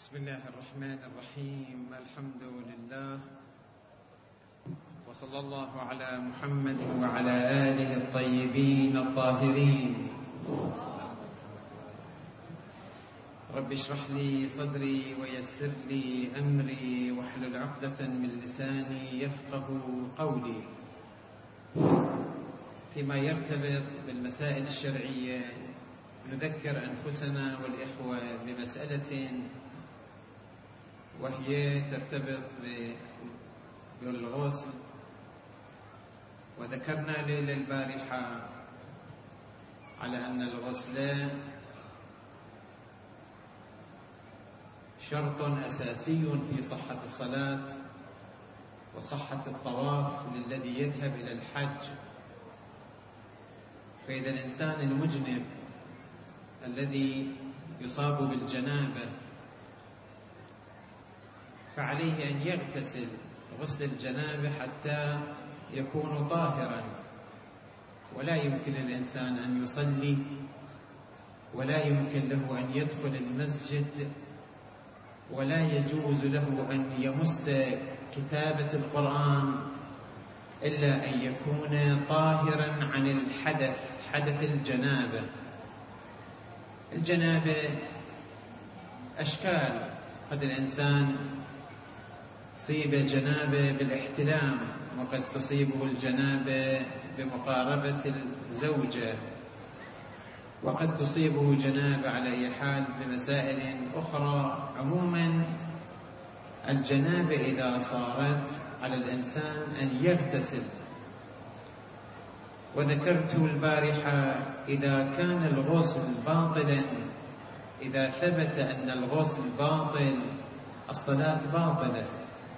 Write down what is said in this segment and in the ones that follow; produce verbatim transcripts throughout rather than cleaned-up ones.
بسم الله الرحمن الرحيم. الحمد لله وصلى الله على محمد وعلى آله الطيبين الطاهرين. رب اشرح لي صدري ويسر لي أمري واحلل عقدة من لساني يفقه قولي. فيما يرتبط بالمسائل الشرعية نذكر أنفسنا والإخوة بمسألة وهي ترتبط بالغسل، وذكرنا ليلة البارحة على أن الغسل شرط أساسي في صحة الصلاة وصحة الطواف للذي يذهب إلى الحج. فإذا الإنسان المجنب الذي يصاب بالجنابة فعليه أن يغتسل غسل الجنابة حتى يكون طاهرا، ولا يمكن للإنسان أن يصلي ولا يمكن له أن يدخل المسجد ولا يجوز له أن يمس كتابة القرآن إلا أن يكون طاهرا عن الحدث، حدث الجنابة. الجنابة أشكال، قد الإنسان تصيب جنابة بالاحتلام، وقد تصيبه الجنابة بمقاربة الزوجة، وقد تصيبه جنابة على أي حال بمسائل أخرى. عموما الجنابة إذا صارت على الإنسان أن يغتسل. وذكرت البارحة إذا كان الغسل باطلا، إذا ثبت أن الغسل باطل الصلاة باطلة.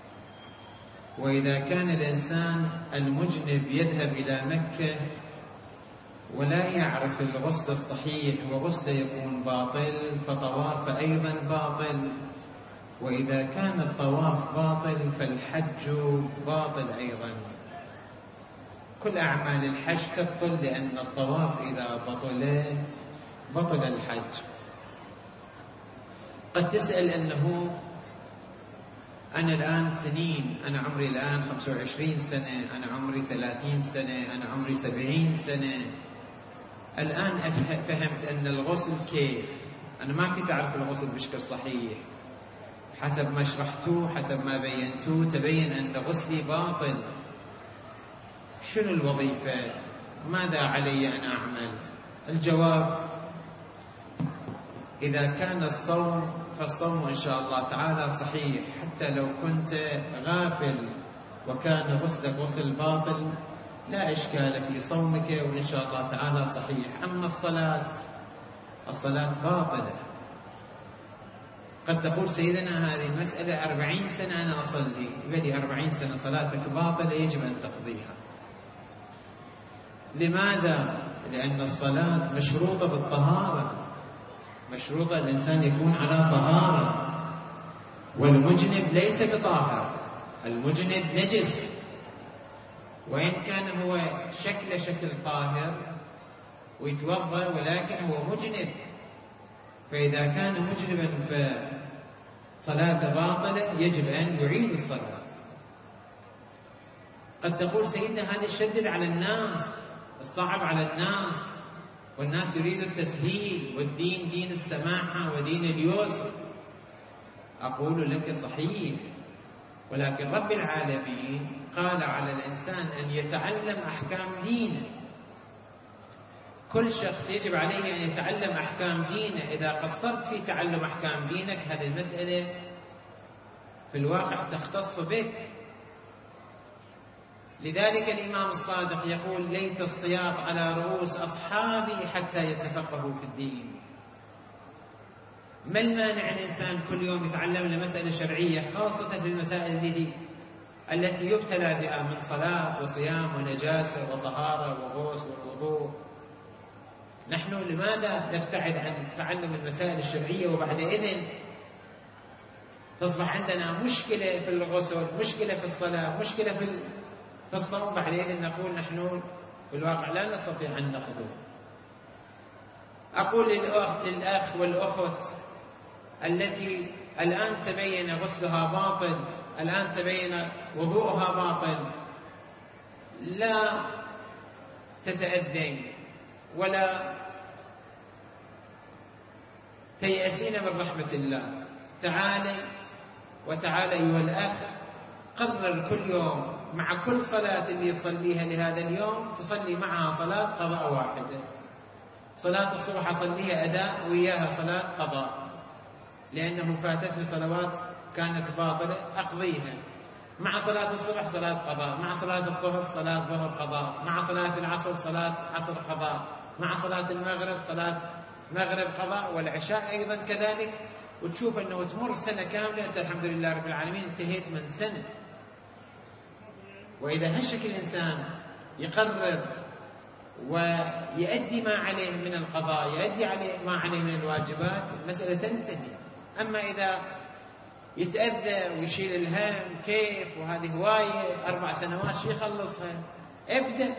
وإذا كان الإنسان المجنب يذهب إلى مكة ولا يعرف الغسل الصحيح وغسل يكون باطل فطواف أيضا باطل. وإذا كان الطواف باطل فالحج باطل أيضا. كل أعمال الحج تبطل، لأن الطواف إذا بطل بطل الحج. قد تسأل أنه أنا الآن سنين، أنا عمري الآن خمسة وعشرين سنة، أنا عمري ثلاثين سنة، أنا عمري سبعين سنة، الآن فهمت أن الغسل كيف. أنا ما كنت أعرف الغسل بشكل صحيح، حسب ما شرحتوه حسب ما بينتوه تبين أن غسلي باطل. شنو الوظيفة؟ ماذا علي أن أعمل؟ الجواب: إذا كان الصوم فالصوم إن شاء الله تعالى صحيح، حتى لو كنت غافل وكان غسلك غسل باطل لا إشكال في صومك وإن شاء الله تعالى صحيح. أما الصلاة الصلاة باطلة. قد تقول سيدنا هذه المسألة أربعين سنة أنا أصلي، بدي أربعين سنة صلاتك باطلة يجب أن تقضيها. لماذا؟ لأن الصلاة مشروطة بالطهارة، مشروطة الإنسان يكون على طهارة، والمجنب ليس بطاهر، المجنب نجس، وإن كان هو شكل شكل طاهر ويتوضأ ولكن هو مجنب. فإذا كان مجنبا فصلاة باطلة يجب أن يعيد الصلاة. قد تقول سيدنا هذا الشدد على الناس، الصعب على الناس، والناس يريد التسهيل، والدين دين السماحة ودين اليسر. أقول لك صحيح، ولكن رب العالمين قال على الإنسان أن يتعلم أحكام دينه. كل شخص يجب عليه أن يتعلم أحكام دينه. إذا قصرت في تعلم أحكام دينك هذه المسألة في الواقع تختص بك. لذلك الإمام الصادق يقول: ليت السياط على رؤوس أصحابي حتى يتفقهوا في الدين. ما المانع الإنسان كل يوم يتعلم لمسألة شرعية، خاصة في المسائل التي التي يبتلى بها من صلاة وصيام ونجاسة وطهارة وغسل والوضوء؟ نحن لماذا نبتعد عن تعلم المسائل الشرعية وبعد إذن تصبح عندنا مشكلة في الغسل، مشكلة في الصلاة، مشكلة في في الصوم، بعد إذن نقول نحن في الواقع لا نستطيع أن نقضي. أقول للأخ والأخت التي الآن تبين غسلها باطل، الآن تبين وضوءها باطل، لا تتأذين ولا تيأسين من رحمة الله. تعالي وتعالى أيها الأخ، قرر كل يوم مع كل صلاة اللي يصليها لهذا اليوم تصلي معها صلاة قضاء واحدة. صلاة الصبح أصليها أداء وإياها صلاة قضاء، لأنه فاتتني صلوات كانت باطلة أقضيها. مع صلاة الصبح صلاة قضاء، مع صلاة الظهر صلاة ظهر قضاء، مع صلاة العصر صلاة عصر قضاء، مع صلاة المغرب صلاة مغرب قضاء، والعشاء أيضا كذلك. وتشوف أنه تمر سنة كاملة أنت الحمد لله رب العالمين انتهيت من سنة. وإذا هشك الإنسان يقرر ويؤدي ما عليه من القضاء، يؤدي عليه ما عليه من الواجبات، المسألة تنتهي. أما إذا يتأذى ويشيل الهم كيف وهذه هواية أربع سنوات شو يخلصها؟ ابدأ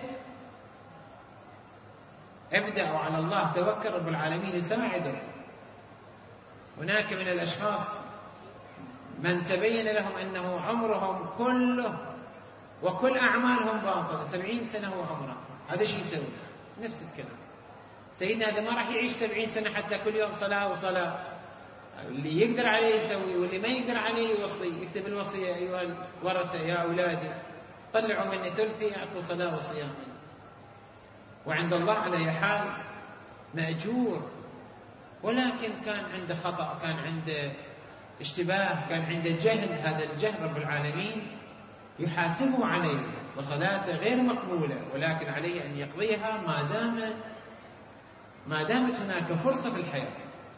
ابدأ وعلى الله توكل، رب العالمين يساعدك. هناك من الأشخاص من تبين لهم أنه عمرهم كله وكل أعمالهم باطلة، سبعين سنة هو عمره، هذا شيء يسوي نفس الكلام. سيدنا هذا ما راح يعيش سبعين سنة حتى كل يوم صلاة وصلاة. اللي يقدر عليه يسوي، واللي ما يقدر عليه يوصي، يكتب الوصية: أيها الورثة يا أولادي طلعوا مني ثلثي أعطوا صلاة وصيام. وعند الله على أي حال مأجور. ولكن كان عنده خطأ، كان عنده اشتباه، كان عنده جهل، هذا الجهل رب العالمين يحاسبه عليه، وصلاته غير مقبولة، ولكن عليه أن يقضيها ما دام ما دامت هناك فرصة في الحياة.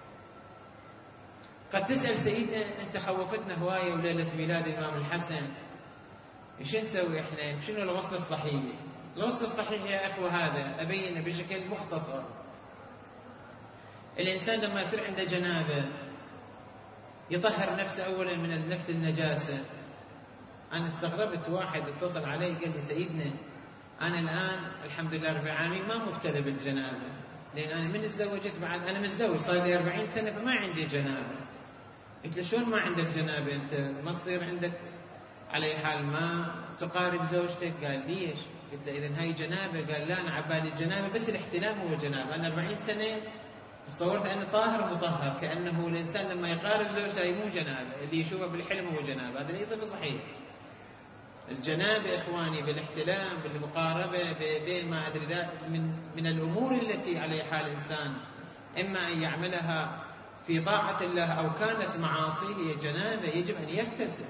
قد تسأل سيدنا: أنت خوفتنا هواية وليلة ميلاد الإمام الحسن، إيش نسوي إحنا؟ شنو الغسل الصحيح؟ الغسل الصحيح يا أخوة هذا أبين بشكل مختصر. الإنسان لما يصير عنده جنابة يطهر نفسه أولا من النفس النجاسة. أنا استغربت، واحد اتصل علي قال لي: سيدنا أنا الآن الحمد لله رب العالمين ما مبتلى بالجنابة، لأن أنا من تزوجت بعد أنا متزوج صار لي أربعين سنة فما عندي جنابة. قلت له: شلون ما عندك جنابة؟ أنت ما تصير عندك على أي حال ما تقارب زوجتك؟ قال: ليش؟ قلت له: إذن هاي جنابة؟ قال: لا، أنا عبالي الجنابة بس الاحتلام هو جنابة. أنا أربعين سنة تصورت أنه طاهر مطهر، كأنه الإنسان لما يقارب زوجته هي مو جنابة، اللي يشوفه بالحلم هو جنابة. هذا ليس بصحيح. الجنابة إخواني بالاحتلام، بالمقاربة، بين ما أدري ذا من من الأمور التي على حال الإنسان إما أن يعملها في طاعة الله أو كانت معاصي، هي جنابة يجب أن يغتسل.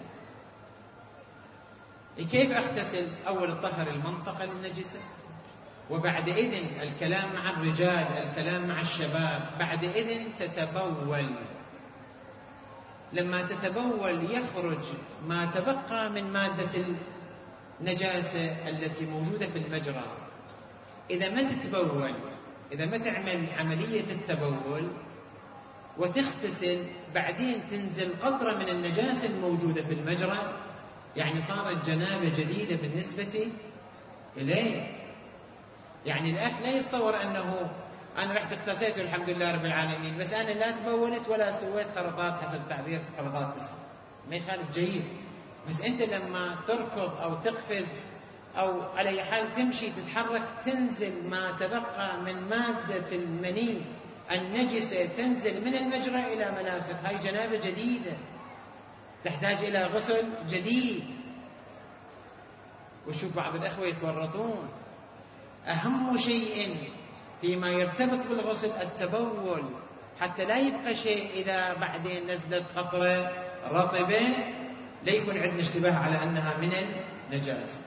كيف أغتسل؟ أول طهر المنطقة النجسة، وبعد إذن الكلام مع الرجال، الكلام مع الشباب، بعد إذن تتبول. لما تتبول يخرج ما تبقى من مادة النجاسة التي موجودة في المجرى. إذا ما تتبول، إذا ما تعمل عملية التبول وتغتسل، بعدين تنزل قطرة من النجاسة الموجودة في المجرى، يعني صارت جنابة جديدة بالنسبة إليه. يعني الأخ لا يتصور أنه أنا رحت اغتسلت والحمد لله رب العالمين، بس أنا لا تبولت ولا سويت خرطات، حسب تعبير خرطات بس ما يخالف جيد. بس أنت لما تركض أو تقفز أو على أي حال تمشي تتحرك، تنزل ما تبقى من مادة المني النجسة، تنزل من المجرى إلى ملابسك. هاي جنابة جديدة تحتاج إلى غسل جديد. وشوف بعض الأخوة يتورطون. أهم شيء فيما يرتبط بالغسل التبول، حتى لا يبقى شيء إذا بعدين نزلت قطرة رطبة لا يكون عندنا اشتباه على أنها من النجاسة.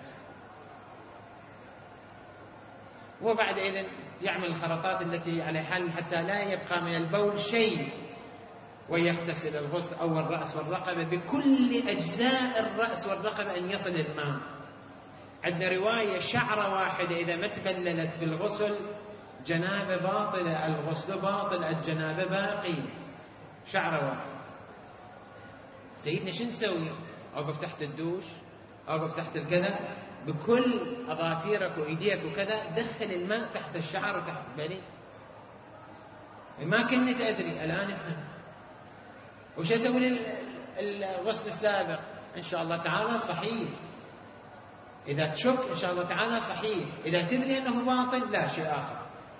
وبعد إذن يعمل الخرطات التي على حال حتى لا يبقى من البول شيء، ويغتسل الغسل أو الرأس والرقبة بكل أجزاء الرأس والرقبة أن يصل الماء. عندنا رواية شعرة واحدة إذا ما تبللت في الغسل جنابة باطلة، الغسل باطل، الجنابة باقي. شعرة واحدة. سيدنا شو نسوي؟ أو بفتحت الدوش أو بفتحت الكذا، بكل أظافيرك وإيديك وكذا دخل الماء تحت الشعر وتحت بالي. ما كنت أدري، الآن افهم. وش أسوي للغسل السابق؟ إن شاء الله تعالى صحيح. إذا تشك إن شاء الله تعالى صحيح. إذا تدري أنه باطل لا، شيء آخر.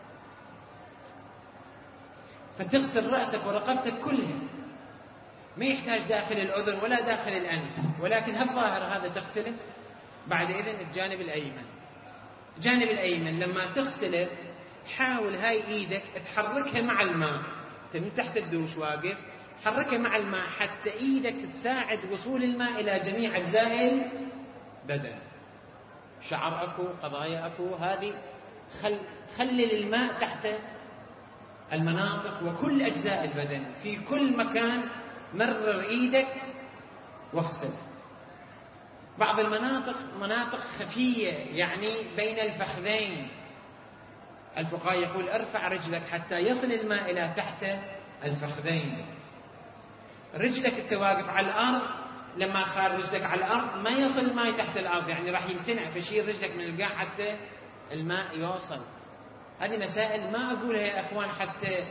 فتغسل رأسك ورقبتك كلها، ما يحتاج داخل الأذن ولا داخل الأنف، ولكن هالظاهر هذا تغسله. بعد إذن الجانب الأيمن، الجانب الأيمن لما تغسله حاول هاي إيدك تحركها مع الماء. من تحت الدوش واقف، حركها مع الماء حتى إيدك تساعد وصول الماء إلى جميع أجزاء البدن. شعر أكو، قضايا أكو، هذه خل خلل الماء تحت المناطق وكل أجزاء البدن، في كل مكان مرر إيدك واغسل. بعض المناطق مناطق خفية، يعني بين الفخذين، الفقهاء يقول ارفع رجلك حتى يصل الماء إلى تحت الفخذين. رجلك انت واقف على الأرض، لما خار رجلك على الأرض ما يصل الماء تحت الأرض، يعني راح يمتنع، فشيل رجلك من القاع حتى الماء يوصل. هذه مسائل ما أقولها يا أخوان حتى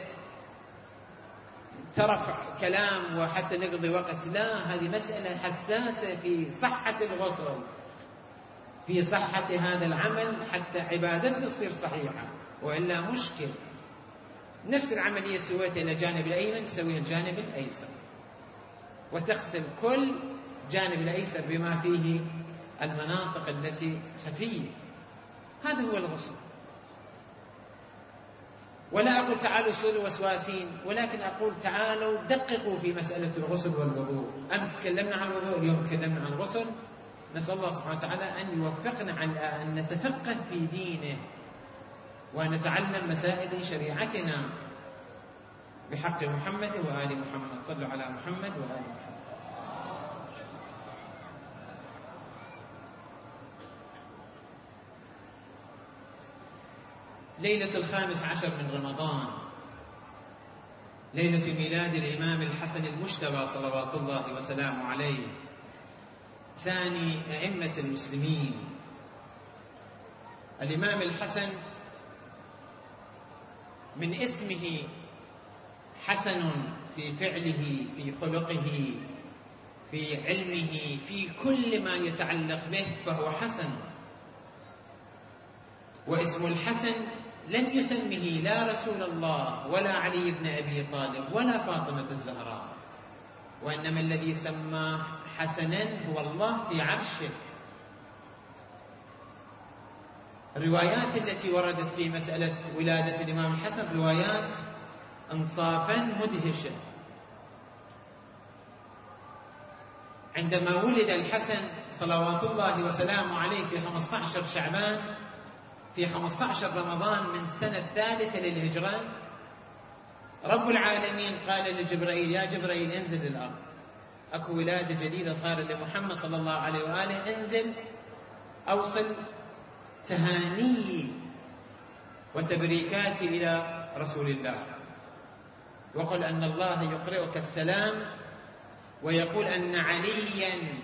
ترفع كلام وحتى نقضي وقت، لا، هذه مسألة حساسة في صحة الغسل، في صحة هذا العمل، حتى عبادتنا تصير صحيحة، وإلا مشكل. نفس العملية سويتها إلى الجانب الأيمن تسويها الجانب الأيسر، وتغسل كل جانب الأيسر بما فيه المناطق التي خفية. هذا هو الغسل. ولا أقول تعالوا صيروا وسواسين، ولكن أقول تعالوا دققوا في مسألة الغسل والوضوء. أمس تكلمنا عن الوضوء، اليوم تكلمنا عن الغسل. نسأل الله سبحانه وتعالى أن يوفقنا على أن نتفقه في دينه ونتعلم مسائل شريعتنا بحق محمد وآل محمد. صلوا على محمد وآل محمد. ليلة الخامس عشر من رمضان، ليلة ميلاد الإمام الحسن المجتبى صلوات الله وسلامه عليه، ثاني أئمة المسلمين. الإمام الحسن من اسمه حسن، في فعله، في خلقه، في علمه، في كل ما يتعلق به فهو حسن. واسم الحسن لم يسمه لا رسول الله ولا علي بن أبي طالب ولا فاطمة الزهراء، وإنما الذي سماه حسنا هو الله في عرشه. الروايات التي وردت في مسألة ولادة الإمام الحسن روايات انصافا مدهشة. عندما ولد الحسن صلوات الله وسلامه عليه في خمسة عشر شعبان في خمسة عشر رمضان من السنة الثالثة للهجرة، رب العالمين قال لجبرائيل: يا جبرائيل انزل للأرض، أكو ولادة جديدة صار لمحمد صلى الله عليه وآله، انزل أوصل تهاني وتبريكاتي إلى رسول الله، وقل أن الله يقرئك السلام، ويقول أن عليا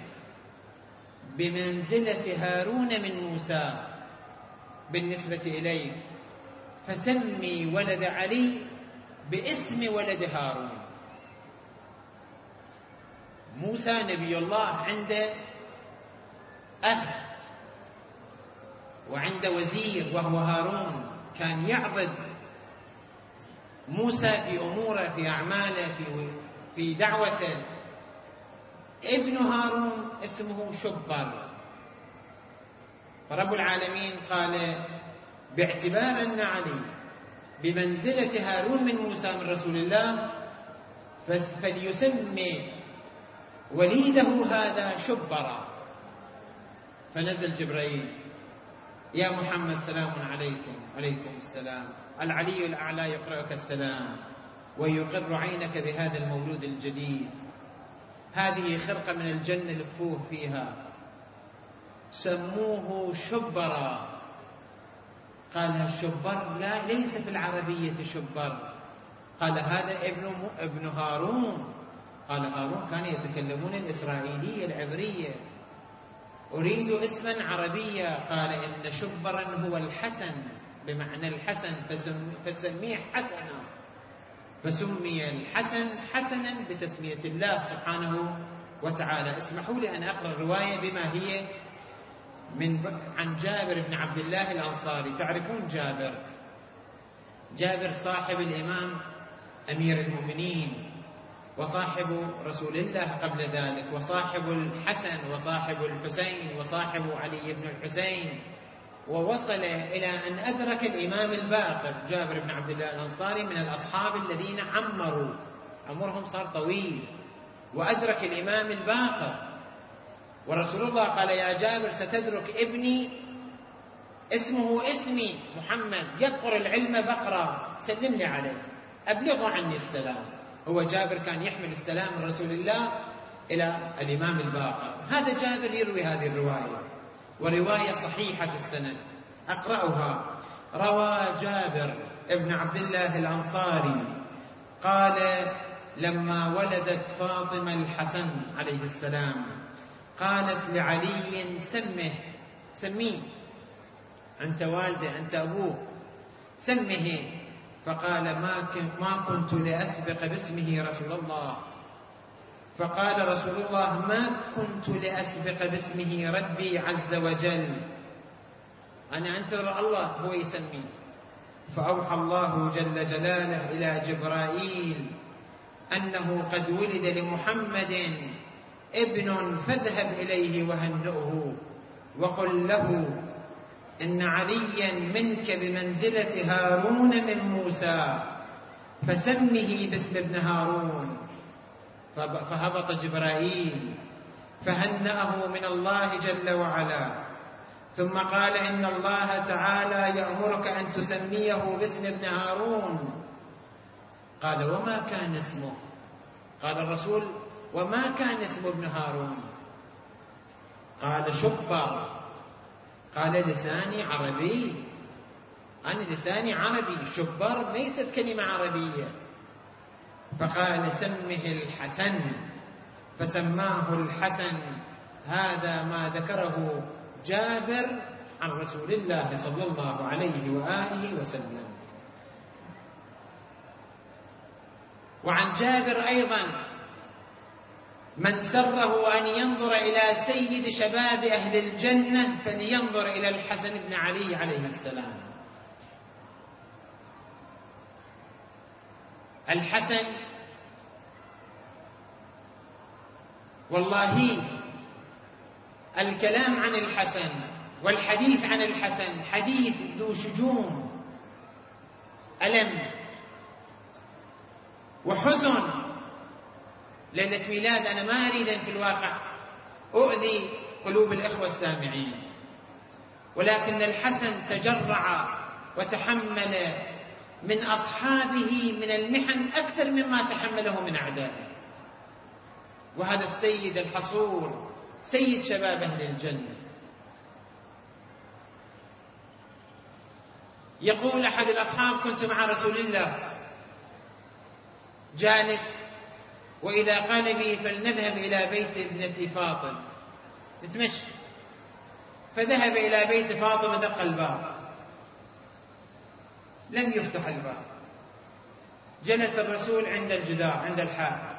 بمنزلة هارون من موسى بالنسبة إليك، فسمي ولد علي باسم ولد هارون. موسى نبي الله عنده أخ وعنده وزير وهو هارون، كان يعضد موسى في أموره، في أعماله، في في دعوته. ابن هارون اسمه شبر، فرب العالمين قال باعتبار أن علي بمنزلة هارون من موسى من رسول الله فليسمي وليده هذا شبرا. فنزل جبرائيل: يا محمد سلام عليكم. عليكم السلام. العلي الأعلى يقرأك السلام ويقر عينك بهذا المولود الجديد، هذه خرقة من الجنة لفوه فيها، سموه شبرا. قال شبر لا، ليس في العربية شبر. قال هذا ابن ابن هارون. قال هارون كانوا يتكلمون الإسرائيلية العبرية، أريد اسما عربيا. قال إن شبرا هو الحسن، بمعنى الحسن، فسميه حسنا. فسمي الحسن حسنا بتسمية الله سبحانه وتعالى. اسمحوا لي أن أقرأ الرواية بما هي من عن جابر بن عبد الله الأنصاري. تعرفون جابر؟ جابر صاحب الإمام أمير المؤمنين، وصاحب رسول الله قبل ذلك، وصاحب الحسن، وصاحب الحسين، وصاحب علي بن الحسين، ووصل إلى أن أدرك الإمام الباقر. جابر بن عبد الله الأنصاري من الأصحاب الذين عمروا، عمرهم صار طويل، وأدرك الإمام الباقر. ورسول الله قال: يا جابر ستدرك ابني اسمه اسمي محمد، يبقر العلم بقرا، سلم لي عليه، أبلغه عني السلام. هو جابر كان يحمل السلام من رسول الله إلى الإمام الباقر. هذا جابر يروي هذه الرواية، ورواية صحيحة السند، أقرأها. روى جابر ابن عبد الله الأنصاري قال: لما ولدت فاطمة الحسن عليه السلام قالت لعلي: سمه، سميه، أنت والده، أنت أبوه، سمه. فقال: ما كنت لأسبق باسمه رسول الله. فقال رسول الله: ما كنت لأسبق باسمه ربي عز وجل، أنا أنتظر الله هو يسمي. فأوحى الله جل جلاله إلى جبرائيل أنه قد ولد لمحمد ابن، فاذهب إليه وهنئه وقل له إن عليا منك بمنزلة هارون من موسى، فسمه باسم ابن هارون. فهبط جبرائيل فهنأه من الله جل وعلا، ثم قال: إن الله تعالى يأمرك أن تسميه باسم ابن هارون. قال: وما كان اسمه؟ قال الرسول: وما كان اسم ابن هارون؟ قال: شبر. قال: لساني عربي، أنا لساني عربي، شبر ليست كلمة عربية. فقال: سمه الحسن، فسماه الحسن. هذا ما ذكره جابر عن رسول الله صلى الله عليه وآله وسلم. وعن جابر أيضا: من سره أن ينظر إلى سيد شباب أهل الجنة فلينظر إلى الحسن بن علي عليه السلام. الحسن والله الكلام عن الحسن والحديث عن الحسن حديث ذو شجون، ألم وحزن. ليلة ميلاد أنا ما أريد أن في الواقع أؤذي قلوب الإخوة السامعين، ولكن الحسن تجرع وتحمل من أصحابه من المحن أكثر مما تحمله من أعدائه. وهذا السيد الحصور سيد شباب أهل الجنة. يقول أحد الأصحاب: كنت مع رسول الله جالس، وإذا قال بي فلنذهب إلى بيت ابنتي فاطمة، نتمشى. فذهب إلى بيت فاطمة، دق الباب، لم يفتح الباب. جلس الرسول عند الجدار، عند الحائط.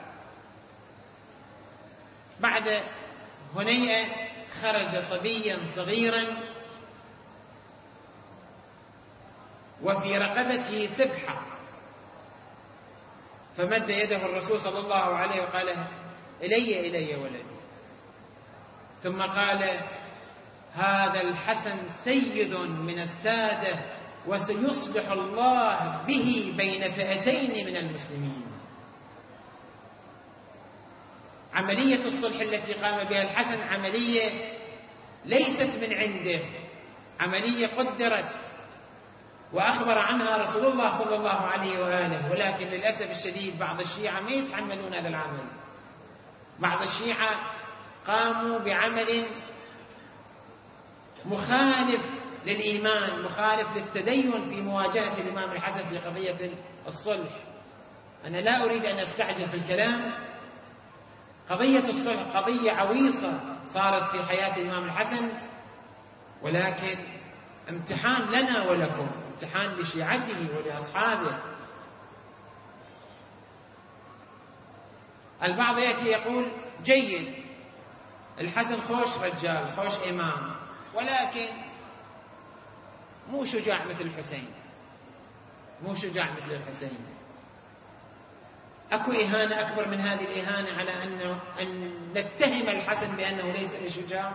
بعد هنيئة خرج صبيا صغيرا وفي رقبته سبحة، فمد يده الرسول صلى الله عليه وقال: إلي إلي ولدي. ثم قال: هذا الحسن سيد من السادة، وسيصلح الله به بين فئتين من المسلمين. عملية الصلح التي قام بها الحسن عملية ليست من عنده، عملية قدرت وأخبر عنها رسول الله صلى الله عليه وآله. ولكن للأسف الشديد بعض الشيعة ما يتحملون هذا العمل. بعض الشيعة قاموا بعمل مخالف للإيمان، مخالف للتدين في مواجهة الإمام الحسن في قضية الصلح. أنا لا أريد أن أستعجل في الكلام. قضية الصلح قضية عويصة صارت في حياة الإمام الحسن، ولكن امتحان لنا ولكم، امتحان لشيعته ولأصحابه. البعض يأتي يقول جيد، الحسن خوش رجال، خوش إمام، ولكن مو شجاع مثل الحسين، مو شجاع مثل الحسين. أكو إهانة أكبر من هذه الإهانة على أنه أن نتهم الحسن بأنه ليس بشجاع؟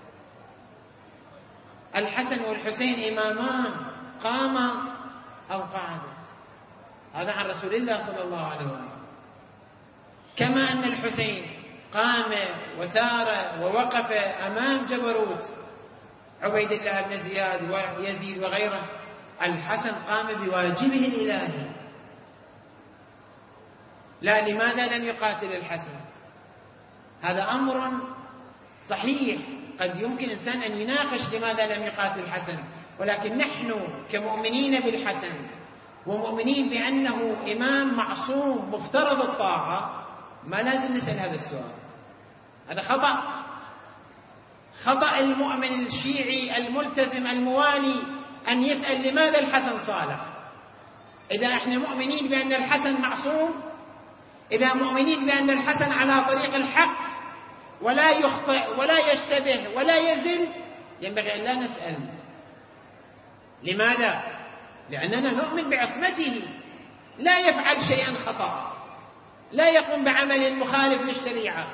الحسن والحسين إمامان، قاما أو قعدا، هذا عن رسول الله صلى الله عليه وسلم. كما أن الحسين قام وثار ووقف أمام جبروت عبيد الله بن زياد ويزيد وغيره، الحسن قام بواجبه الإلهي. لا، لماذا لم يقاتل الحسن؟ هذا أمر صحيح، قد يمكن إنسان أن يناقش لماذا لم يقاتل الحسن، ولكن نحن كمؤمنين بالحسن ومؤمنين بأنه إمام معصوم مفترض الطاعة ما لازم نسأل هذا السؤال. هذا خطأ، خطأ المؤمن الشيعي الملتزم الموالي أن يسأل لماذا الحسن صالح. إذا احنا مؤمنين بأن الحسن معصوم، إذا مؤمنين بأن الحسن على طريق الحق ولا يخطئ ولا يشتبه ولا يزل، ينبغي أن لا نسأل لماذا؟ لأننا نؤمن بعصمته، لا يفعل شيئا خطأ، لا يقوم بعمل مخالف للشريعة.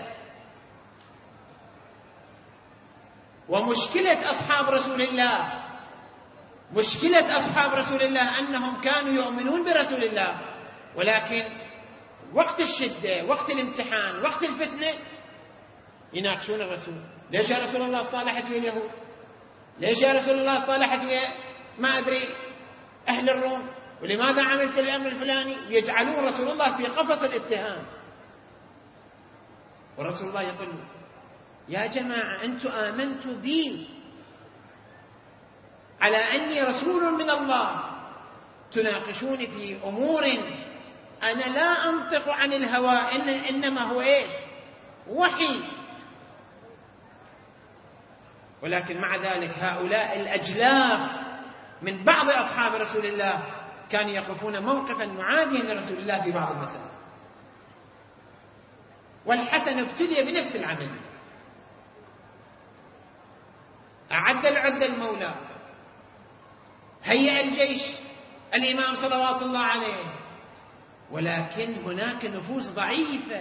ومشكلة أصحاب رسول الله، مشكلة أصحاب رسول الله أنهم كانوا يؤمنون برسول الله، ولكن وقت الشدة، وقت الامتحان، وقت الفتنة يناقشون الرسول. ليش يا رسول الله صالحت ويا اليهود؟ ليش يا رسول الله صالحت ويا ما أدري أهل الروم؟ ولماذا عملت الأمر الفلاني؟ يجعلون رسول الله في قفص الاتهام. ورسول الله يقول يا جماعة أنتم آمنتوا بي على أني رسول من الله، تناقشوني في أمور أنا لا أنطق عن الهوى، إن إنما هو إيش؟ وحي. ولكن مع ذلك هؤلاء الأجلاف من بعض أصحاب رسول الله كانوا يقفون موقفا معاديا لرسول الله في بعض المسائل. والحسن ابتلي بنفس العمل، أعد العدة المولى، هيئ الجيش الإمام صلوات الله عليه، ولكن هناك نفوس ضعيفة،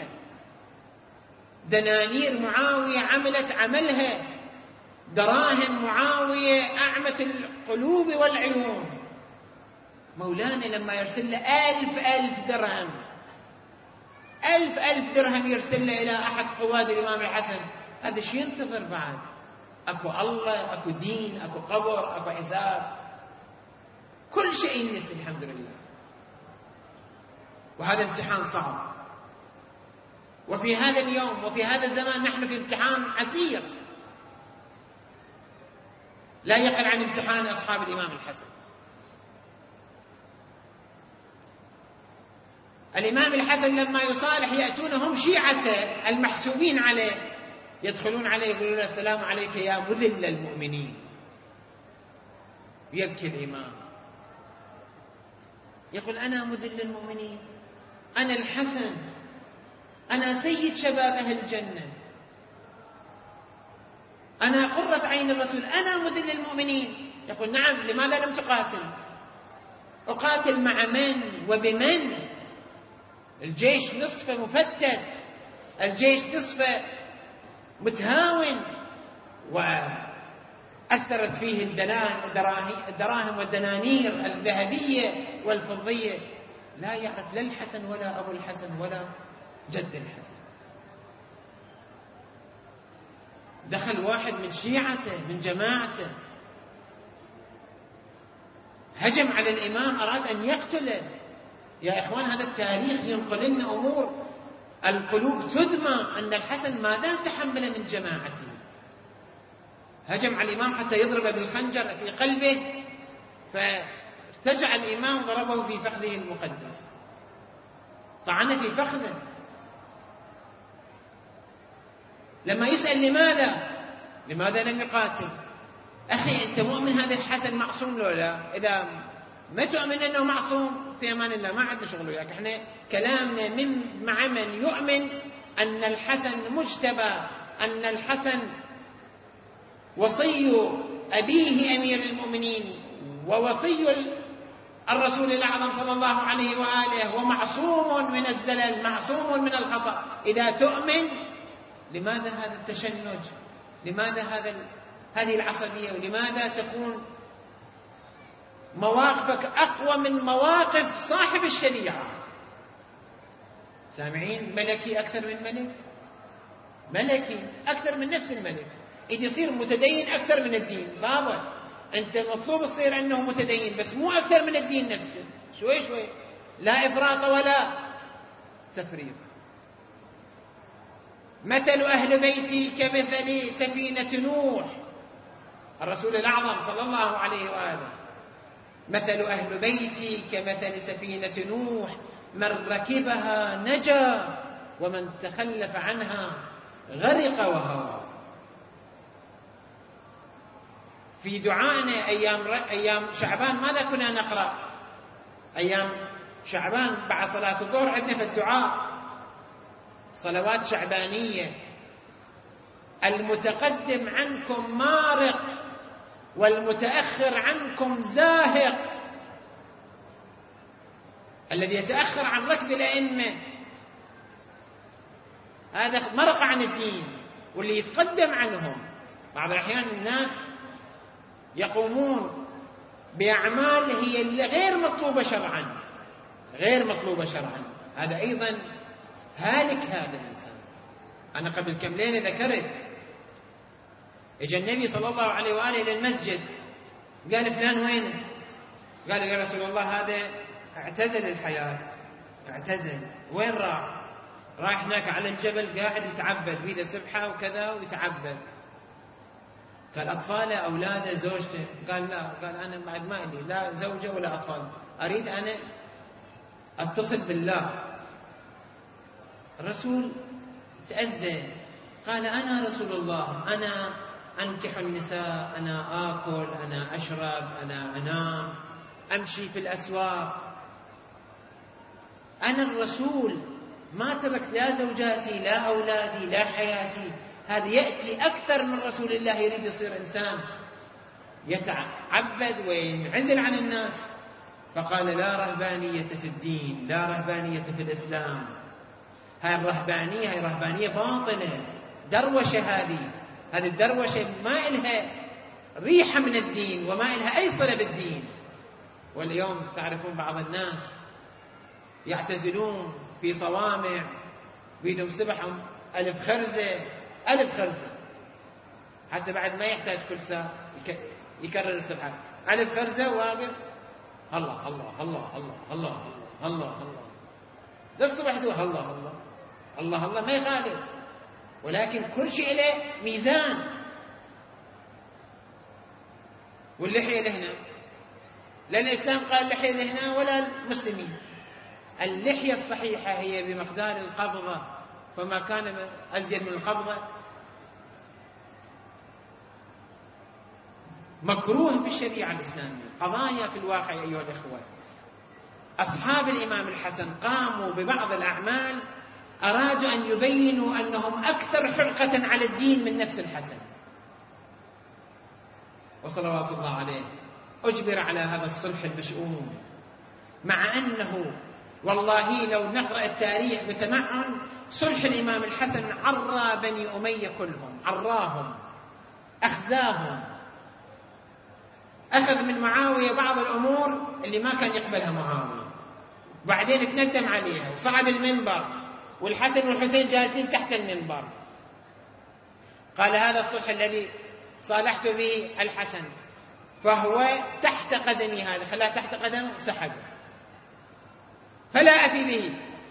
دنانير معاوية عملت عملها، دراهم معاوية أعمت القلوب والعيون. مولانا لما يرسل له ألف ألف درهم، ألف ألف درهم يرسل له إلى أحد قواد الإمام الحسن، هذا شو ينتظر بعد؟ أكو الله، أكو دين، أكو قبر، أكو حساب، كل شيء ينسي الحمد لله. وهذا امتحان صعب، وفي هذا اليوم وفي هذا الزمان نحن في امتحان عسير لا يقل عن امتحان أصحاب الإمام الحسن. الإمام الحسن لما يصالح يأتون هم شيعته المحسوبين عليه، يدخلون عليه يقولون السلام عليك يا مذل المؤمنين. يبكي الإمام يقول أنا مذل المؤمنين، أنا الحسن، أنا سيد شباب أهل الجنة، أنا قرة عين الرسول، أنا مذل المؤمنين. يقول نعم، لماذا لم تقاتل؟ أقاتل مع من وبمن؟ الجيش نصفه مفتت، الجيش نصفه متهاون، وأثرت فيه الدراهم والدنانير الذهبية والفضية، لا يعرف لا الحسن ولا أبو الحسن ولا جد الحسن. دخل واحد من شيعته من جماعته هجم على الإمام، أراد أن يقتله. يا إخوان هذا التاريخ ينقل لنا أمور القلوب تدمى، أن الحسن ماذا تحمل من جماعته. هجم على الإمام حتى يضرب بالخنجر في قلبه، فارتجع الإمام ضربه في فخذه المقدس، طعن في فخذه. لما يسأل لماذا لماذا لم يقاتل؟ أخي أنت مؤمن هذا الحسن معصوم لو لا؟ إذا ما تؤمن أنه معصوم في أمان الله، ما عندنا شغل وياك، احنا كلامنا من مع من يؤمن أن الحسن مجتبى، أن الحسن وصي أبيه أمير المؤمنين ووصي الرسول الأعظم صلى الله عليه وآله، ومعصوم من الزلل، معصوم من الخطأ. إذا تؤمن، لماذا هذا التشنج؟ لماذا هذا هذه العصبية؟ ولماذا تكون مواقفك أقوى من مواقف صاحب الشريعة؟ سامعين؟ ملكي أكثر من ملك، ملكي أكثر من نفس الملك. إذا يصير متدين أكثر من الدين، بابا أنت مطلوب تصير أنه متدين، بس مو أكثر من الدين نفسه، شوي شوي، لا إفراط ولا تفريط. مثل أهل بيتي كمثل سفينة نوح، الرسول الأعظم صلى الله عليه وآله، مثل أهل بيتي كمثل سفينة نوح، من ركبها نجا ومن تخلف عنها غرق وهوى. في دعائنا أيام أيام شعبان ماذا كنا نقرأ؟ أيام شعبان بعد صلاة الظهر عندنا في الدعاء صلوات شعبانية: المتقدم عنكم مارق والمتأخر عنكم زاهق. الذي يتأخر عن ركب الأئمة هذا مرق عن الدين، واللي يتقدم عنهم بعض الأحيان الناس يقومون بأعمال هي اللي غير مطلوبة شرعا، غير مطلوبة شرعا، هذا أيضا هالك هذا الإنسان. أنا قبل كم ليلة ذكرت إجا النبي صلى الله عليه وآله إلى المسجد، قال فلان وينه؟ قال يا رسول الله هذا اعتزل الحياة، اعتزل. وين راح؟ رايح هناك على الجبل قاعد يتعبد بيده سبحة وكذا ويتعبد. قال أطفاله أولاده زوجته؟ قال لا، قال أنا بعد ما لي لا زوجة ولا أطفال، أريد أنا أتصل بالله. الرسول تأذى، قال أنا رسول الله، أنا أنكح النساء، أنا آكل، أنا أشرب، أنا أنام، أمشي في الأسواق، أنا الرسول، ما تركت لا زوجاتي لا أولادي لا حياتي. هذا يأتي أكثر من رسول الله يريد يصير إنسان يتعبد وينعزل عن الناس. فقال لا رهبانية في الدين، لا رهبانية في الإسلام. هاي الرهبانية هاي رهبانية باطلة، دروشة. هذه هذه الدروشة ما إلها ريحة من الدين وما إلها أي صلة بالدين. واليوم تعرفون بعض الناس يعتزلون في صوامع بيدهم سبحهم ألف خرزة، ألف خرزة، حتى بعد ما يحتاج كل ساعة يكرر السبحة، ألف خرزة واقف الله الله الله الله الله الله الله للصبح يسوي الله الله الله الله، ما يخالف، ولكن كل شيء له ميزان. واللحية لهنا، لا الإسلام قال اللحية لهنا ولا المسلمين. اللحية الصحيحة هي بمقدار القبضة، فما كان أزيد من القبضة مكروه بالشريعة الإسلامية. قضايا في الواقع أيها الإخوة، أصحاب الإمام الحسن قاموا ببعض الأعمال أرادوا أن يبينوا أنهم أكثر حرقة على الدين من نفس الحسن، وصلوات الله عليه أجبر على هذا الصلح المشؤوم، مع أنه والله لو نقرأ التاريخ بتمعن صلح الإمام الحسن عرى بني أمية كلهم، عراهم، أخزاهم، أخذ من معاوية بعض الأمور اللي ما كان يقبلها معاوية، بعدين تندم عليها وصعد المنبر والحسن والحسين جالسين تحت المنبر، قال هذا الصلح الذي صالحت به الحسن فهو تحت قدمي، هذا خلاه تحت قدمه وسحبه، فلا أفي به،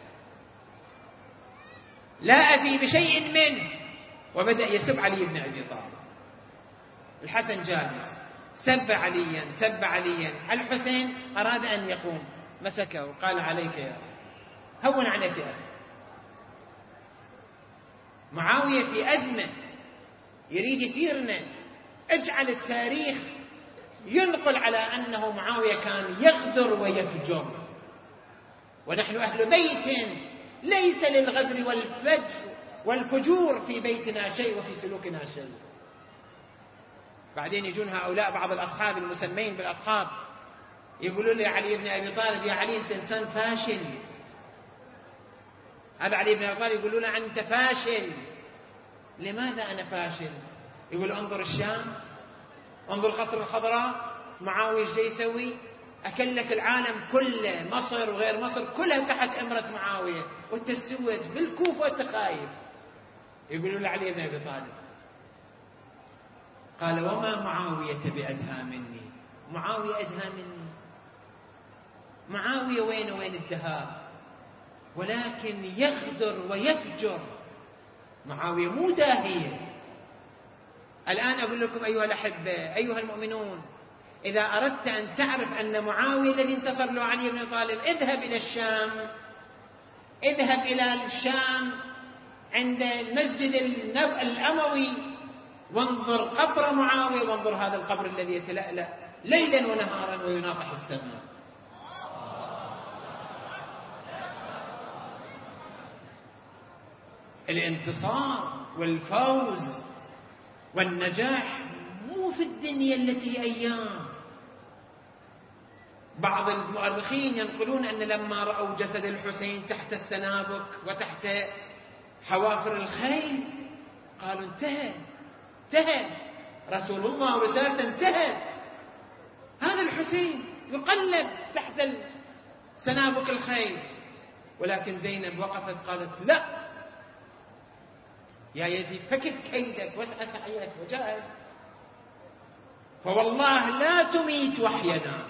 لا أفي بشيء منه. وبدأ يسب علي بن أبي طالب. الحسن جالس سب عليا سب عليا، الحسين أراد أن يقوم مسكه وقال عليك يا أخي، هون عليك يا أخي. معاوية في أزمة يريد يثيرنا، اجعل التاريخ ينقل على أنه معاوية كان يغدر ويفجر، ونحن أهل بيت ليس للغدر والفجر والفجور في بيتنا شيء وفي سلوكنا شيء. بعدين يجون هؤلاء بعض الأصحاب المسمين بالأصحاب يقولوا لي علي بن أبي طالب: يا علي أنت إنسان فاشل. هذا علي بن أبي طالب يقولوا له: أنت فاشل. لماذا أنا فاشل؟ يقول: انظر الشام، انظر القصر الخضراء، معاوية ايش جاي يسوي؟ أكل لك العالم كله، مصر وغير مصر كلها تحت إمرة معاوية، وأنت سويت بالكوفة وأنت خايف. يقولوا له علي بن أبي طالب. قال: وما معاوية بأدهى مني. معاوية أدهى مني؟ معاوية وين وين الدهاء، ولكن يغدر ويفجر. معاوية مو داهية. الآن أقول لكم أيها الأحبة أيها المؤمنون، إذا أردت أن تعرف أن معاوية الذي انتصر له علي بن طالب، اذهب إلى الشام، اذهب إلى الشام عند المسجد الأموي وانظر قبر معاوية، وانظر هذا القبر الذي يتلألأ ليلا ونهارا ويناطح السماء. الانتصار والفوز والنجاح مو في الدنيا التي أيام. بعض المؤرخين ينقلون أن لما رأوا جسد الحسين تحت السنابك وتحت حوافر الخيل قالوا: انتهى انتهى رسول الله ورسالته انتهت. هذا الحسين يقلب تحت سنابك الخيل. ولكن زينب وقفت قالت: لا يا يزيد، فكك كيدك واسعى سعيك وجاهد، فوالله لا تميت وحينا.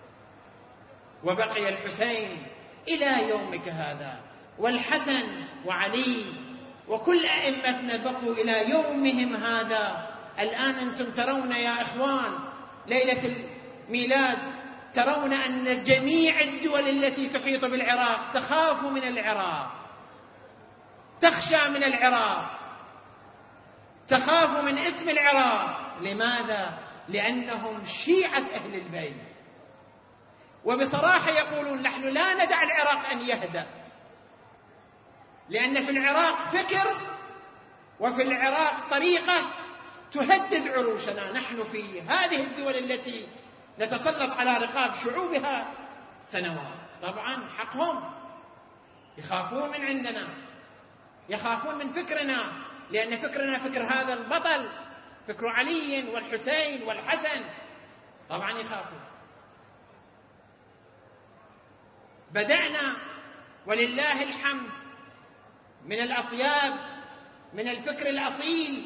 وبقي الحسين إلى يومك هذا، والحسن وعلي وكل أئمتنا بقوا إلى يومهم هذا. الآن أنتم ترون يا إخوان ليلة الميلاد، ترون أن جميع الدول التي تحيط بالعراق تخاف من العراق، تخشى من العراق، تخاف من اسم العراق. لماذا؟ لأنهم شيعة أهل البيت. وبصراحة يقولون: نحن لا ندع العراق أن يهدأ، لأن في العراق فكر وفي العراق طريقة تهدد عروشنا. نحن في هذه الدول التي نتسلط على رقاب شعوبها سنوات، طبعا حقهم، يخافون من عندنا، يخافون من فكرنا، لأن فكرنا فكر هذا البطل، فكر علي والحسين والحسن، طبعا يخافون. بدأنا ولله الحمد من الأطياب، من الفكر الأصيل،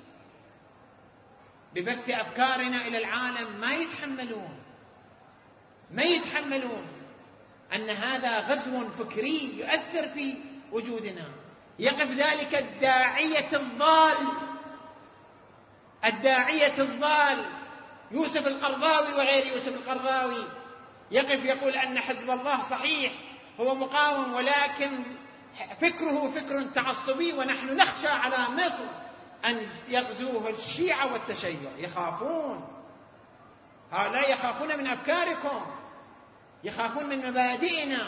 ببث أفكارنا إلى العالم. ما يتحملون ما يتحملون أن هذا غزو فكري يؤثر في وجودنا. يقف ذلك الداعية الضال، الداعية الضال يوسف القرضاوي وغير يوسف القرضاوي، يقف يقول أن حزب الله صحيح هو مقاوم، ولكن فكره فكر تعصبي، ونحن نخشى على مصر أن يغزوه الشيعة والتشيع. يخافون، هؤلاء يخافون من أفكاركم، يخافون من مبادئنا.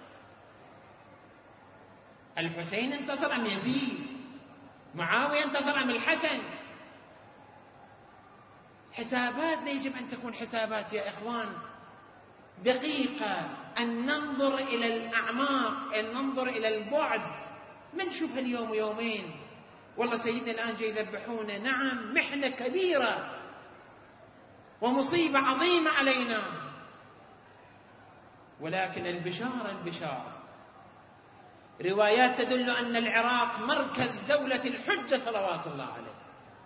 الحسين انتصر أم يزيد؟ معاوية انتصر أم الحسن؟ حسابات يجب أن تكون حسابات يا إخوان دقيقة، أن ننظر إلى الأعماق، أن ننظر إلى البعد. ما نشوف اليوم يومين والله سيدنا الآن جاي يذبحونا، نعم محنة كبيرة ومصيبة عظيمة علينا، ولكن البشارة البشارة روايات تدل أن العراق مركز دولة الحجة صلوات الله عليه،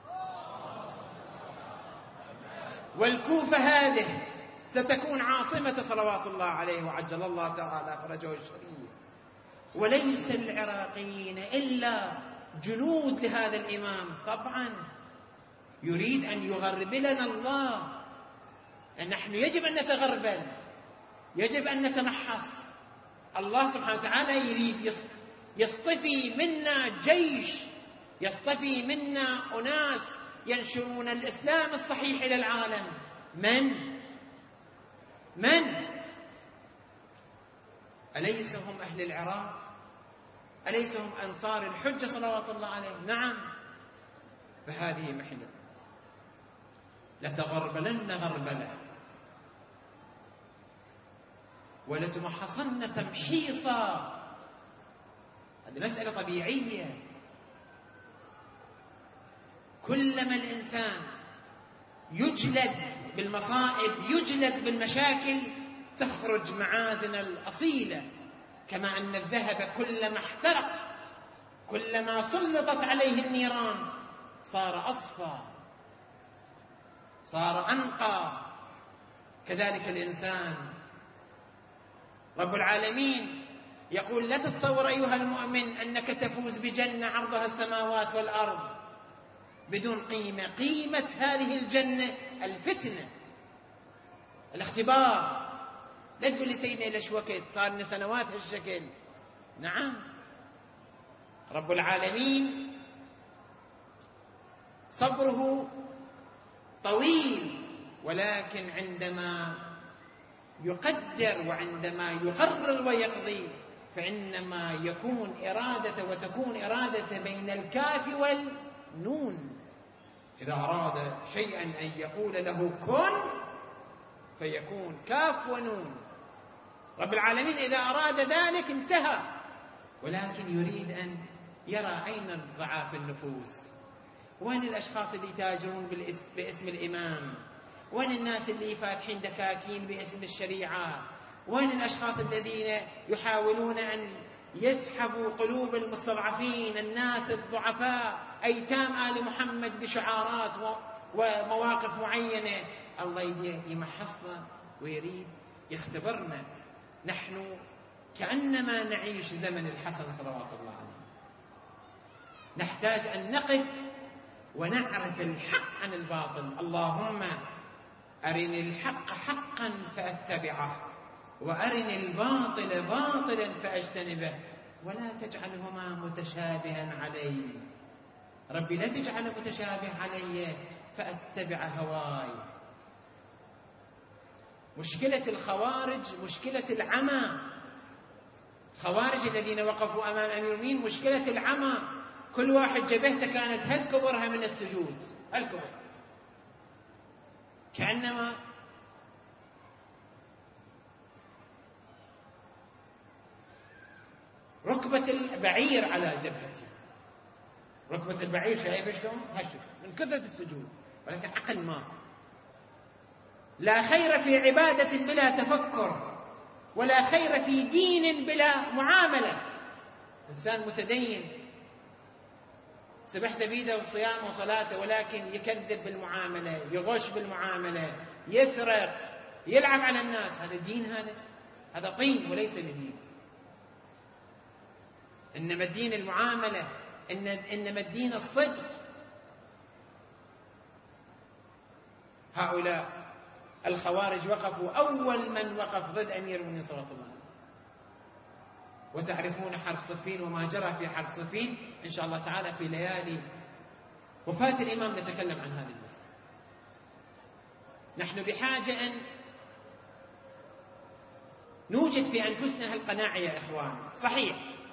والكوفة هذه ستكون عاصمة صلوات الله عليه وعجل الله تعالى فرجه الشريف. وليس العراقيين إلا جنود لهذا الإمام. طبعا يريد أن يغربلنا الله، نحن يجب أن نتغربل، يجب أن نتمحص. الله سبحانه وتعالى يريد يصطفي منا جيش، يصطفي منا أناس ينشرون الإسلام الصحيح إلى العالم. من؟ من؟ أليس هم أهل العراق؟ أليس هم أنصار الحجة صلوات الله عليه؟ نعم. فهذه محنة. لتغربلن غربلة ولتمحصن تمحيصا. هذه مسألة طبيعية. كلما الإنسان يجلد بالمصائب، يجلد بالمشاكل، تخرج معادن الأصيلة. كما أن الذهب كلما احترق، كلما سلطت عليه النيران، صار أصفى، صار أنقى. كذلك الإنسان. رب العالمين يقول: لا تتصور أيها المؤمن أنك تفوز بجنة عرضها السماوات والأرض بدون قيمة. قيمة هذه الجنة الفتنة، الاختبار. لا تقول لي سيدنا ليش وقت، صار لنا سنوات هالشكل. نعم، رب العالمين صبره طويل، ولكن عندما يقدر وعندما يقرر ويقضي فإنما يكون إرادة وتكون إرادة بين الكاف والنون. إذا أراد شيئا أن يقول له كن فيكون، كاف ونون. رب العالمين إذا أراد ذلك انتهى، ولكن يريد أن يرى أين ضعاف النفوس، وين الأشخاص اللي يتاجرون باسم الإمام، وين الناس اللي فاتحين دكاكين باسم الشريعة، وين الأشخاص الذين يحاولون أن يسحبوا قلوب المستضعفين، الناس الضعفاء، أيتام آل محمد بشعارات ومواقف معينة. الله يمحصنا ويريد يختبرنا. نحن كأنما نعيش زمن الحسن صلوات الله عليه. نحتاج أن نقف ونعرف الحق عن الباطل. اللهم أرني الحق حقا فأتبعه، وأرني الباطل باطلا فأجتنبه، ولا تجعلهما متشابها علي. ربي لا تجعل متشابه علي فأتبع هواي. مشكلة الخوارج مشكلة العمى. الخوارج الذين وقفوا أمام أمير المؤمنين مشكلة العمى. كل واحد جبهته كانت هل كبرها من السجود، هل كبر، كأنما ركبة البعير على جبهته. ركبة البعير شايف شلون؟ هالشكل من كثرة السجود، ولكن عقل ما. لا خير في عبادة بلا تفكر، ولا خير في دين بلا معاملة. إنسان متدين سبحت بيده وصيامه وصلاته، ولكن يكذب بالمعاملة، يغش بالمعاملة، يسرق، يلعب على الناس. هذا دين؟ هذا هذا طين وليس بدين. إنما الدين المعاملة، إن إنما الدين الصدق. هؤلاء الخوارج وقفوا أول من وقف ضد أمير المؤمنين صلى الله عليه وسلم. وتعرفون حرب صفين وما جرى في حرب صفين. إن شاء الله تعالى في ليالي وفاة الإمام نتكلم عن هذه المسألة. نحن بحاجة أن نوجد في أنفسنا هالقناعة يا إخوان. صحيح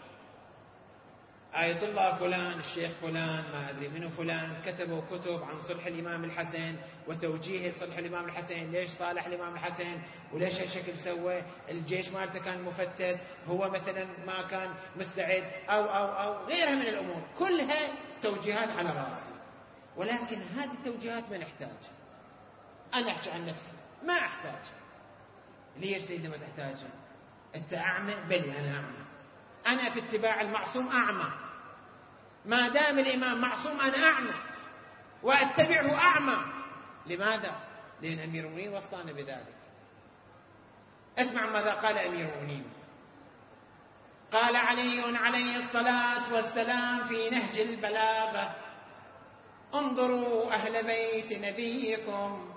آية الله فلان، الشيخ فلان، ما أدري منه فلان، كتبوا كتب عن صلح الإمام الحسن وتوجيه صلح الإمام الحسن، ليش صالح الإمام الحسن وليش هالشكل سوى، الجيش مالته كان مفتت، هو مثلا ما كان مستعد، أو أو أو غيرها من الأمور. كلها توجيهات على رأسي، ولكن هذه التوجيهات ما نحتاجها. أنا أحكي عن نفسي ما أحتاج. ليش سيدنا ما تحتاجها؟ أنت أعمى؟ بلي أنا أعمى. أنا في اتباع المعصوم أعمى. ما دام الإمام معصوم أنا أعمى وأتبعه أعمى. لماذا؟ لأن أمير المؤمنين وصانا بذلك. اسمع ماذا قال أمير المؤمنين. قال علي عليه الصلاة والسلام في نهج البلاغة: انظروا أهل بيت نبيكم،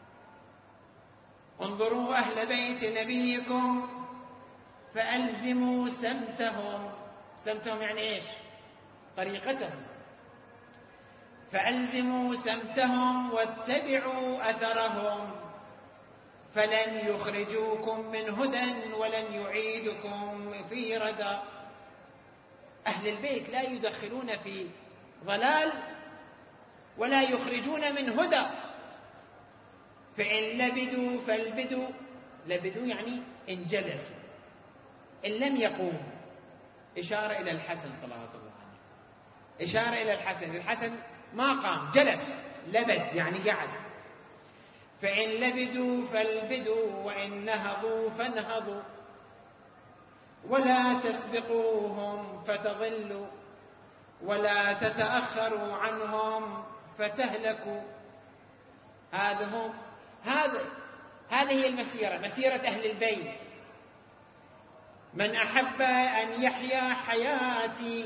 انظروا أهل بيت نبيكم فألزموا سمتهم. سمتهم يعني إيش؟ طريقتهم. فألزموا سمتهم واتبعوا أثرهم، فلن يخرجوكم من هدى ولن يعيدكم في ردى. أهل البيت لا يدخلون في ضلال ولا يخرجون من هدى. فإن لبدوا فالبدوا، لبدوا يعني إن جلسوا، إن لم يقوم، إشارة إلى الحسن صلوات الله عليه، إشارة إلى الحسن. الحسن ما قام، جلس، لبد يعني قعد. فإن لبدوا فالبدوا وإن نهضوا فانهضوا ولا تسبقوهم فتضلوا ولا تتأخروا عنهم فتهلكوا. هذا هم هذا هذه هي المسيرة، مسيرة أهل البيت. من أحب أن يحيا حياتي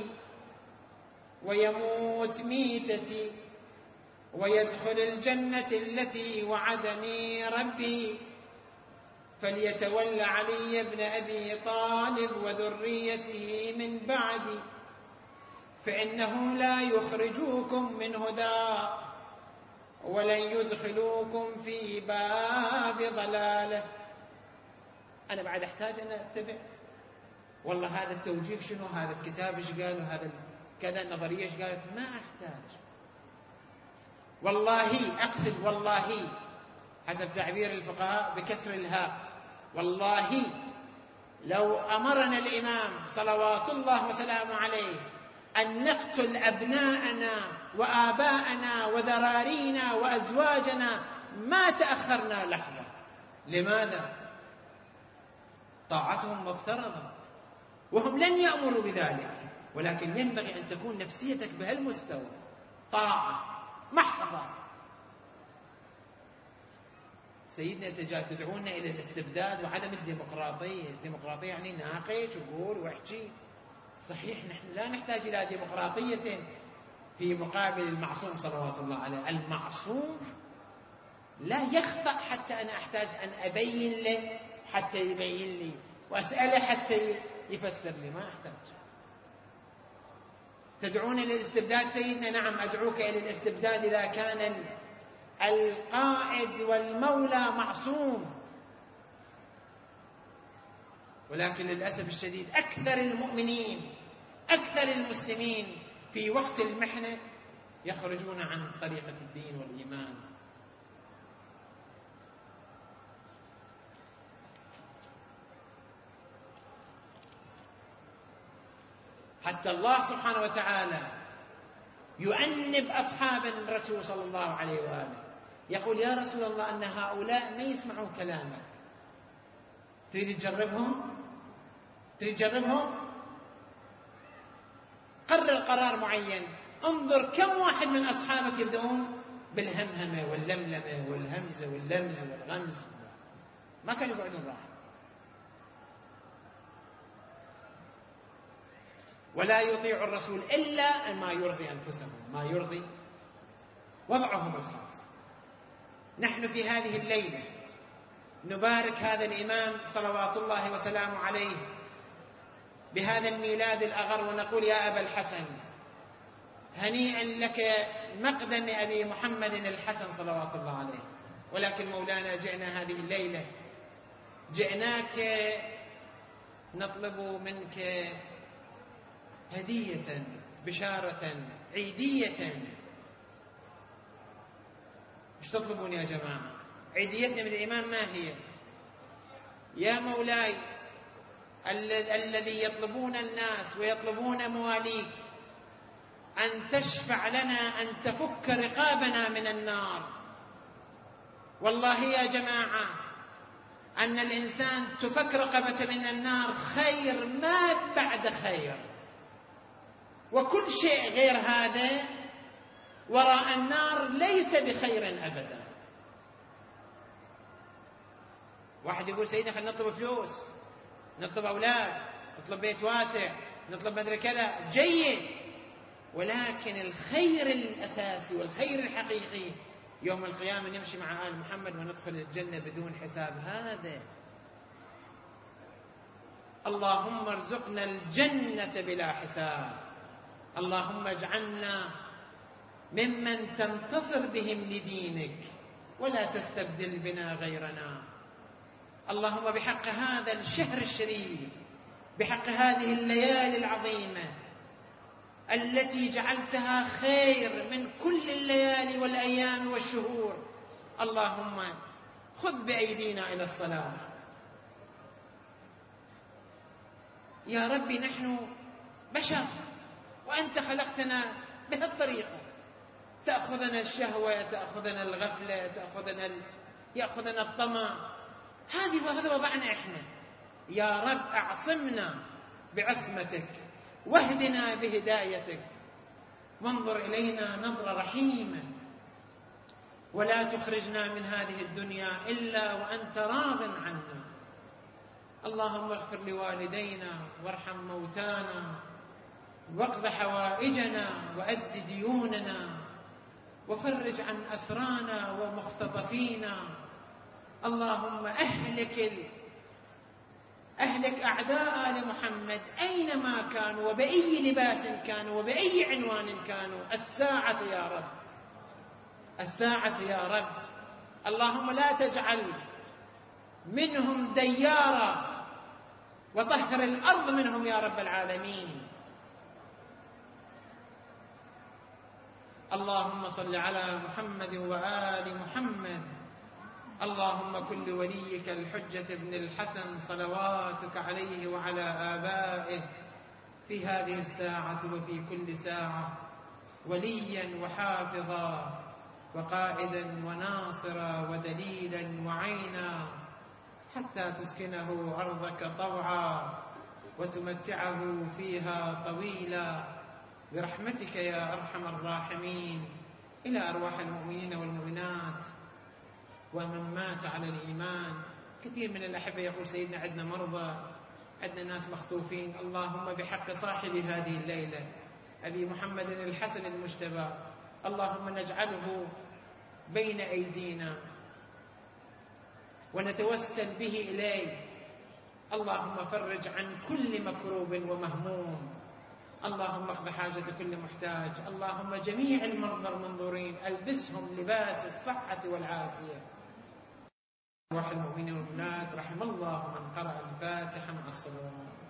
ويموت ميتتي ويدخل الجنة التي وعدني ربي فليتولى علي بن أبي طالب وذريته من بعدي فإنه لا يخرجوكم من هدى ولن يدخلوكم في باب ضلاله. أنا بعد أحتاج أن أتبع؟ والله هذا التوجيه شنو، هذا الكتاب إيش قال، وهذا كذا النظرية إيش قالت، ما أحتاج. والله أقصد، والله حسب تعبير الفقهاء بكسر الهاء، والله لو أمرنا الإمام صلوات الله وسلامه عليه أن نقتل أبناءنا وآباءنا وذرارينا وأزواجنا ما تأخرنا لحظة. لماذا؟ طاعتهم مفترضة وهم لن يأمروا بذلك، ولكن ينبغي أن تكون نفسيتك بهالمستوى، طاعة محضة. سيدنا تجا تدعونا إلى الاستبداد وعدم الديمقراطية. الديمقراطية يعني ناقش وقول واحكي. صحيح نحن لا نحتاج إلى ديمقراطية في مقابل المعصوم صلوات الله عليه. المعصوم لا يخطأ حتى أنا أحتاج أن أبين له حتى يبين لي، وأسأله حتى يفسر لي، ما أحتاج. تدعون إلى الاستبداد سيدنا؟ نعم أدعوك إلى الاستبداد إذا كان القائد والمولى معصوم. ولكن للأسف الشديد أكثر المؤمنين أكثر المسلمين في وقت المحنة يخرجون عن طريقة الدين والإيمان. حتى الله سبحانه وتعالى يؤنب أصحاب الرسول صلى الله عليه وآله، يقول يا رسول الله أن هؤلاء ما يسمعون كلامك، تريد تجربهم؟ تريد تجربهم؟ قرر قرار معين، انظر كم واحد من أصحابك يبدأون بالهمهمة واللملمة والهمزة واللمز والغمز، ما كانوا يقعدون راحة. ولا يطيع الرسول إلا ما يرضي أنفسهم، ما يرضي وضعهم الخاص. نحن في هذه الليلة نبارك هذا الإمام صلوات الله وسلامه عليه بهذا الميلاد الأغر، ونقول يا أبا الحسن هنيئا لك مقدم أبي محمد الحسن صلوات الله عليه. ولكن مولانا جئنا هذه الليلة، جئناك نطلب منك هدية، بشارة عيدية. ايش تطلبون يا جماعة؟ عيديتنا من الإمام ما هي؟ يا مولاي الذي يطلبون الناس ويطلبون مواليك أن تشفع لنا أن تفك رقابنا من النار. والله يا جماعة أن الإنسان تفك رقبة من النار خير ما بعد خير، وكل شيء غير هذا وراء النار ليس بخير أبدا. واحد يقول سيدنا خلينا نطلب فلوس، نطلب أولاد، نطلب بيت واسع، نطلب مدري كذا، جيد، ولكن الخير الأساسي والخير الحقيقي يوم القيامة نمشي مع آل محمد وندخل الجنة بدون حساب. هذا اللهم ارزقنا الجنة بلا حساب. اللهم اجعلنا ممن تنتصر بهم لدينك ولا تستبدل بنا غيرنا. اللهم بحق هذا الشهر الشريف، بحق هذه الليالي العظيمة التي جعلتها خير من كل الليالي والأيام والشهور، اللهم خذ بأيدينا إلى الصلاة. يا ربي نحن بشر وأنت خلقتنا بهالطريقة، تأخذنا الشهوة، تأخذنا الغفلة، تأخذنا ال... يأخذنا الطمع، هذه هذا وضعنا إحنا. يا رب أعصمنا بعصمتك واهدنا بهدايتك، وانظر إلينا نظرة رحيمة، ولا تخرجنا من هذه الدنيا إلا وأنت راض عنا. اللهم اغفر لوالدينا وارحم موتانا واقض حوائجنا وأد ديوننا وفرج عن أسرانا ومختطفينا. اللهم أهلك ال... أهلك أعداء آل محمد أينما كانوا وبأي لباس كانوا وبأي عنوان كانوا. الساعة يا رب، الساعة يا رب. اللهم لا تجعل منهم ديارا، وطهر الأرض منهم يا رب العالمين. اللهم صل على محمد وآل محمد. اللهم كن لوليك الحجة بن الحسن صلواتك عليه وعلى آبائه في هذه الساعة وفي كل ساعة وليا وحافظا وقائدا وناصرا ودليلا وعينا، حتى تسكنه أرضك طوعا وتمتعه فيها طويلا برحمتك يا أرحم الراحمين. إلى أرواح المؤمنين والمؤمنات ومن مات على الإيمان. كثير من الأحبة يقول سيدنا عندنا مرضى، عندنا ناس مخطوفين. اللهم بحق صاحب هذه الليلة أبي محمد الحسن المجتبى، اللهم نجعله بين أيدينا ونتوسل به إليك. اللهم فرج عن كل مكروب ومهموم، اللهم اقض حاجة كل محتاج. اللهم جميع المرضى المنظورين ألبسهم لباس الصحة والعافية. روح المؤمنين والمؤمنات، رحم الله من قرأ الفاتحة مع الصلوات.